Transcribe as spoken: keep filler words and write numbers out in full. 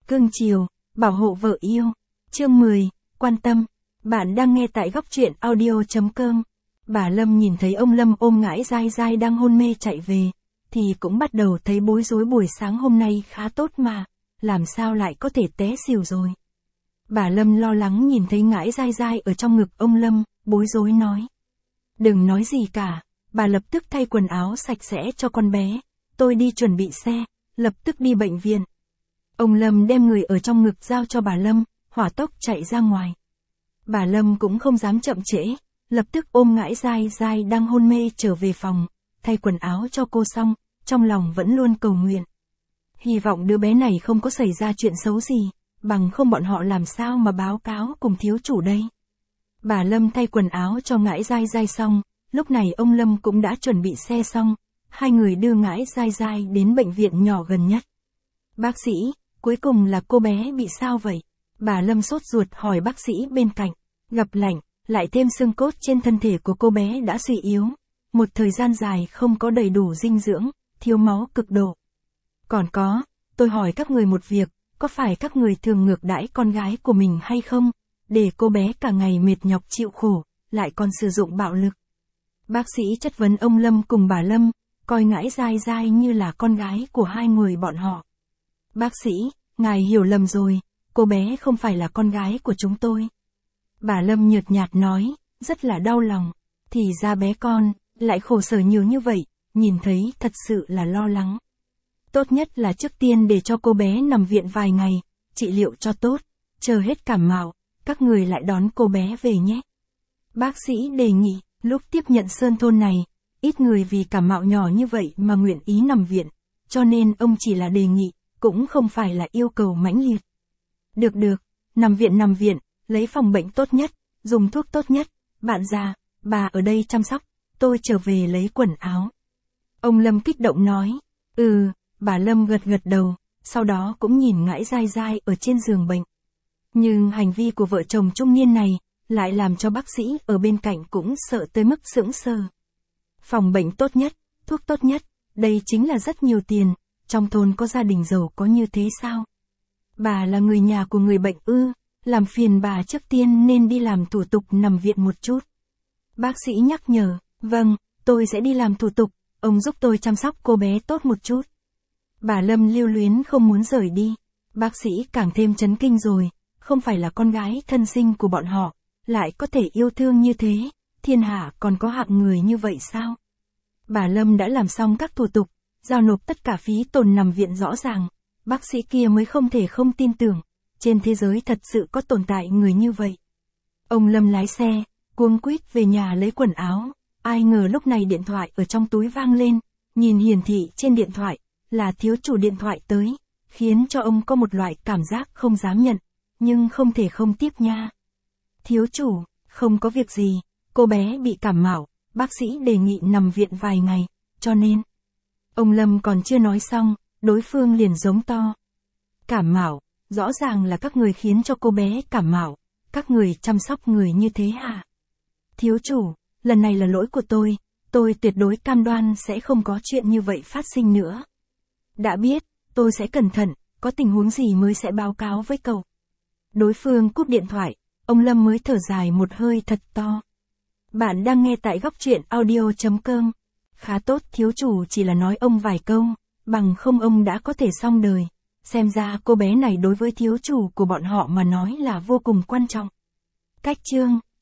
cưng chiều, bảo hộ vợ yêu. Chương mười, quan tâm. Bạn đang nghe tại góc truyện audio chấm com. Bà Lâm nhìn thấy ông Lâm ôm Ngãi Dai Dai đang hôn mê chạy về, thì cũng bắt đầu thấy bối rối. Buổi sáng hôm nay khá tốt mà, làm sao lại có thể té xỉu rồi. Bà Lâm lo lắng nhìn thấy Ngãi Dai Dai ở trong ngực ông Lâm, bối rối nói. Đừng nói gì cả, bà lập tức thay quần áo sạch sẽ cho con bé, tôi đi chuẩn bị xe, lập tức đi bệnh viện. Ông Lâm đem người ở trong ngực giao cho bà Lâm, hỏa tốc chạy ra ngoài. Bà Lâm cũng không dám chậm trễ, lập tức ôm Ngãi Dai Dai đang hôn mê trở về phòng, thay quần áo cho cô xong, trong lòng vẫn luôn cầu nguyện. Hy vọng đứa bé này không có xảy ra chuyện xấu gì, bằng không bọn họ làm sao mà báo cáo cùng thiếu chủ đây. Bà Lâm thay quần áo cho Ngãi Dai Dai xong, lúc này ông Lâm cũng đã chuẩn bị xe xong, hai người đưa Ngãi Dai Dai đến bệnh viện nhỏ gần nhất. Bác sĩ, cuối cùng là cô bé bị sao vậy? Bà Lâm sốt ruột hỏi bác sĩ bên cạnh. Gặp lạnh, lại thêm xương cốt trên thân thể của cô bé đã suy yếu. Một thời gian dài không có đầy đủ dinh dưỡng, thiếu máu cực độ. Còn có, tôi hỏi các người một việc, có phải các người thường ngược đãi con gái của mình hay không? Để cô bé cả ngày mệt nhọc chịu khổ, lại còn sử dụng bạo lực. Bác sĩ chất vấn ông Lâm cùng bà Lâm, coi Ngãi Dai Dai như là con gái của hai người bọn họ. Bác sĩ, ngài hiểu lầm rồi, cô bé không phải là con gái của chúng tôi. Bà Lâm nhợt nhạt nói, rất là đau lòng, thì ra bé con, lại khổ sở nhiều như vậy, nhìn thấy thật sự là lo lắng. Tốt nhất là trước tiên để cho cô bé nằm viện vài ngày, trị liệu cho tốt, chờ hết cảm mạo, các người lại đón cô bé về nhé. Bác sĩ đề nghị, lúc tiếp nhận Sơn Thôn này, ít người vì cảm mạo nhỏ như vậy mà nguyện ý nằm viện, cho nên ông chỉ là đề nghị, cũng không phải là yêu cầu mãnh liệt. Được được, nằm viện nằm viện, lấy phòng bệnh tốt nhất, dùng thuốc tốt nhất, bạn già, bà ở đây chăm sóc, tôi trở về lấy quần áo. Ông Lâm kích động nói, ừ, bà Lâm gật gật đầu, sau đó cũng nhìn Ngãi Dai Dai ở trên giường bệnh. Nhưng hành vi của vợ chồng trung niên này, lại làm cho bác sĩ ở bên cạnh cũng sợ tới mức sững sờ. Phòng bệnh tốt nhất, thuốc tốt nhất, đây chính là rất nhiều tiền, trong thôn có gia đình giàu có như thế sao? Bà là người nhà của người bệnh ư, làm phiền bà trước tiên nên đi làm thủ tục nằm viện một chút. Bác sĩ nhắc nhở, vâng, tôi sẽ đi làm thủ tục, ông giúp tôi chăm sóc cô bé tốt một chút. Bà Lâm lưu luyến không muốn rời đi, bác sĩ càng thêm chấn kinh rồi, không phải là con gái thân sinh của bọn họ, lại có thể yêu thương như thế, thiên hạ còn có hạng người như vậy sao? Bà Lâm đã làm xong các thủ tục, giao nộp tất cả phí tổn nằm viện rõ ràng, bác sĩ kia mới không thể không tin tưởng, trên thế giới thật sự có tồn tại người như vậy. Ông Lâm lái xe, cuống quýt về nhà lấy quần áo, ai ngờ lúc này điện thoại ở trong túi vang lên, nhìn hiển thị trên điện thoại, là thiếu chủ điện thoại tới, khiến cho ông có một loại cảm giác không dám nhận, nhưng không thể không tiếp nha. Thiếu chủ, không có việc gì, cô bé bị cảm mạo, bác sĩ đề nghị nằm viện vài ngày, cho nên. Ông Lâm còn chưa nói xong, đối phương liền giống to. Cảm mạo, rõ ràng là các người khiến cho cô bé cảm mạo, các người chăm sóc người như thế hả? Thiếu chủ, lần này là lỗi của tôi, tôi tuyệt đối cam đoan sẽ không có chuyện như vậy phát sinh nữa. Đã biết, tôi sẽ cẩn thận, có tình huống gì mới sẽ báo cáo với cậu. Đối phương cúp điện thoại, ông Lâm mới thở dài một hơi thật to. Bạn đang nghe tại góc truyện audio chấm com. Khá tốt, thiếu chủ chỉ là nói ông vài câu, bằng không ông đã có thể xong đời. Xem ra cô bé này đối với thiếu chủ của bọn họ mà nói là vô cùng quan trọng. Cách chương